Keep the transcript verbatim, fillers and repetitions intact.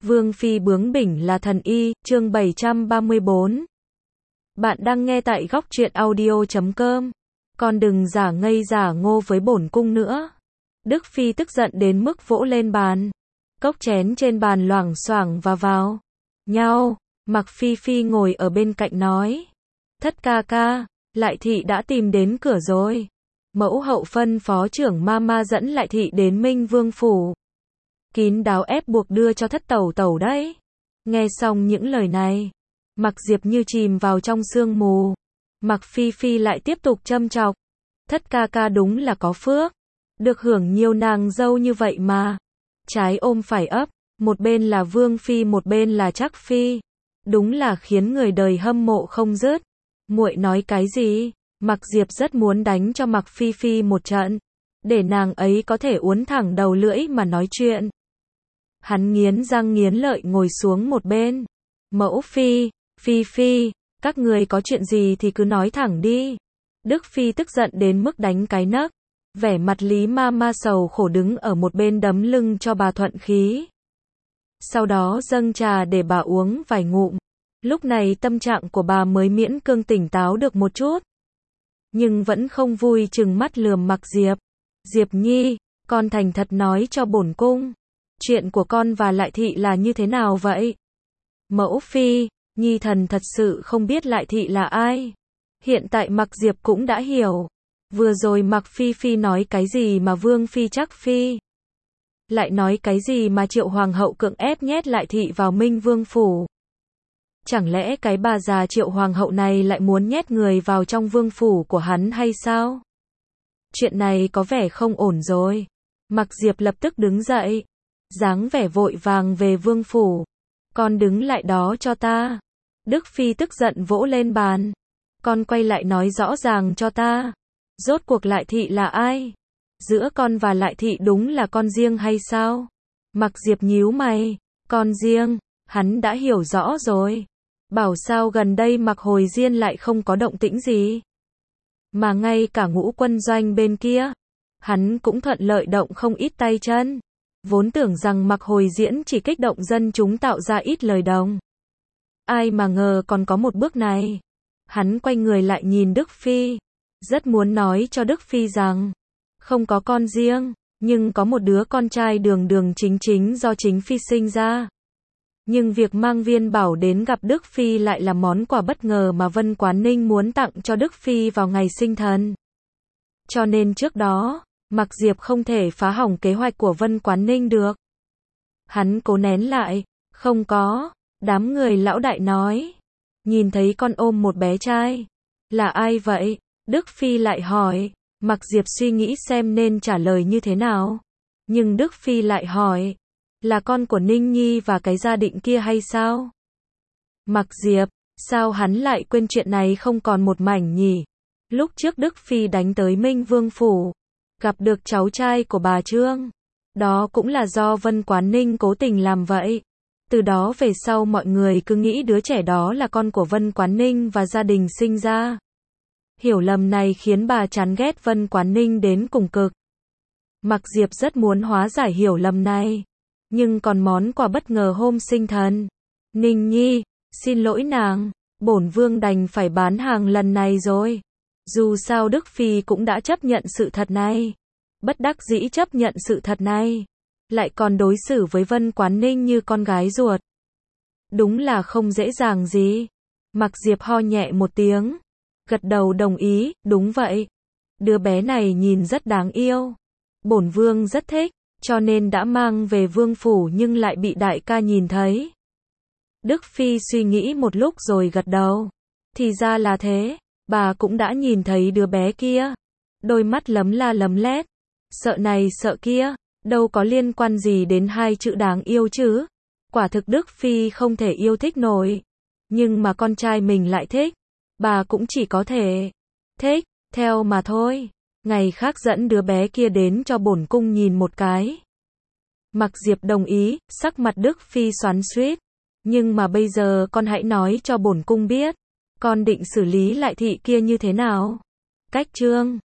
Vương phi bướng bỉnh là thần y, chương bảy trăm ba mươi bốn. Bạn đang nghe tại góc truyện audio chấm com. Con đừng giả ngây giả ngô với bổn cung nữa. Đức phi tức giận đến mức vỗ lên bàn. Cốc chén trên bàn loảng xoảng và vào nhau. Mặc phi phi ngồi ở bên cạnh nói: Thất ca ca, Lại thị đã tìm đến cửa rồi. Mẫu hậu phân phó trưởng ma ma dẫn Lại thị đến Minh Vương phủ. Kín đáo ép buộc đưa cho thất tẩu tẩu đấy. Nghe xong những lời này, Mặc Diệp như chìm vào trong sương mù. Mặc phi phi lại tiếp tục châm chọc: Thất ca ca đúng là có phước, được hưởng nhiều nàng dâu như vậy mà. Trái ôm phải ấp, một bên là Vương phi một bên là Trắc phi, đúng là khiến người đời hâm mộ không dứt. Muội nói cái gì? Mặc Diệp rất muốn đánh cho Mặc phi phi một trận, để nàng ấy có thể uốn thẳng đầu lưỡi mà nói chuyện. Hắn nghiến răng nghiến lợi ngồi xuống một bên. Mẫu phi, phi phi, các người có chuyện gì thì cứ nói thẳng đi. Đức phi tức giận đến mức đánh cái nấc. Vẻ mặt Lý ma ma sầu khổ đứng ở một bên đấm lưng cho bà thuận khí. Sau đó dâng trà để bà uống vài ngụm. Lúc này tâm trạng của bà mới miễn cưỡng tỉnh táo được một chút. Nhưng vẫn không vui chừng mắt lườm Mặc Diệp. Diệp nhi, con thành thật nói cho bổn cung. Chuyện của con và Lại thị là như thế nào vậy? Mẫu phi, nhi thần thật sự không biết Lại thị là ai. Hiện tại Mặc Diệp cũng đã hiểu. Vừa rồi Mặc phi phi nói cái gì mà Vương phi Trắc phi? Lại nói cái gì mà Triệu hoàng hậu cưỡng ép nhét Lại thị vào Minh Vương phủ? Chẳng lẽ cái bà già Triệu hoàng hậu này lại muốn nhét người vào trong vương phủ của hắn hay sao? Chuyện này có vẻ không ổn rồi. Mặc Diệp lập tức đứng dậy, dáng vẻ vội vàng về vương phủ. Con đứng lại đó cho ta. Đức phi tức giận vỗ lên bàn. Con quay lại nói rõ ràng cho ta. Rốt cuộc Lại thị là ai? Giữa con và Lại thị đúng là con riêng hay sao? Mặc Diệp nhíu mày. Con riêng, hắn đã hiểu rõ rồi. Bảo sao gần đây Mặc Hồi Diên lại không có động tĩnh gì. Mà ngay cả Ngũ quân doanh bên kia, hắn cũng thuận lợi động không ít tay chân. Vốn tưởng rằng Mặc Hồi Diễn chỉ kích động dân chúng tạo ra ít lời đồng. Ai mà ngờ còn có một bước này. Hắn quay người lại nhìn Đức phi. Rất muốn nói cho Đức phi rằng, không có con riêng, nhưng có một đứa con trai đường đường chính chính do chính phi sinh ra. Nhưng việc mang Viên Bảo đến gặp Đức phi lại là món quà bất ngờ mà Vân Quán Ninh muốn tặng cho Đức phi vào ngày sinh thần. Cho nên trước đó, Mặc Diệp không thể phá hỏng kế hoạch của Vân Quán Ninh được. Hắn cố nén lại. Không có. Đám người lão đại nói. Nhìn thấy con ôm một bé trai. Là ai vậy? Đức phi lại hỏi. Mặc Diệp suy nghĩ xem nên trả lời như thế nào. Nhưng Đức phi lại hỏi. Là con của Ninh Nhi và cái gia định kia hay sao? Mặc Diệp, sao hắn lại quên chuyện này không còn một mảnh nhỉ? Lúc trước Đức phi đánh tới Minh Vương phủ, gặp được cháu trai của bà Trương. Đó cũng là do Vân Quán Ninh cố tình làm vậy. Từ đó về sau mọi người cứ nghĩ đứa trẻ đó là con của Vân Quán Ninh và gia đình sinh ra. Hiểu lầm này khiến bà chán ghét Vân Quán Ninh đến cùng cực. Mặc Diệp rất muốn hóa giải hiểu lầm này. Nhưng còn món quà bất ngờ hôm sinh thần. Ninh Nhi, xin lỗi nàng, bổn vương đành phải bán hàng lần này rồi. Dù sao Đức phi cũng đã chấp nhận sự thật này. Bất đắc dĩ chấp nhận sự thật này. Lại còn đối xử với Vân Quán Ninh như con gái ruột. Đúng là không dễ dàng gì. Mặc Diệp ho nhẹ một tiếng. Gật đầu đồng ý, đúng vậy. Đứa bé này nhìn rất đáng yêu. Bổn vương rất thích, cho nên đã mang về vương phủ nhưng lại bị đại ca nhìn thấy. Đức phi suy nghĩ một lúc rồi gật đầu. Thì ra là thế, bà cũng đã nhìn thấy đứa bé kia. Đôi mắt lấm la lấm lét. Sợ này sợ kia, đâu có liên quan gì đến hai chữ đáng yêu chứ. Quả thực Đức phi không thể yêu thích nổi. Nhưng mà con trai mình lại thích. Bà cũng chỉ có thể thích, theo mà thôi. Ngày khác dẫn đứa bé kia đến cho bổn cung nhìn một cái. Mặc Diệp đồng ý, sắc mặt Đức phi xoắn xuýt. Nhưng mà bây giờ con hãy nói cho bổn cung biết. Con định xử lý Lại thị kia như thế nào? Cách Trương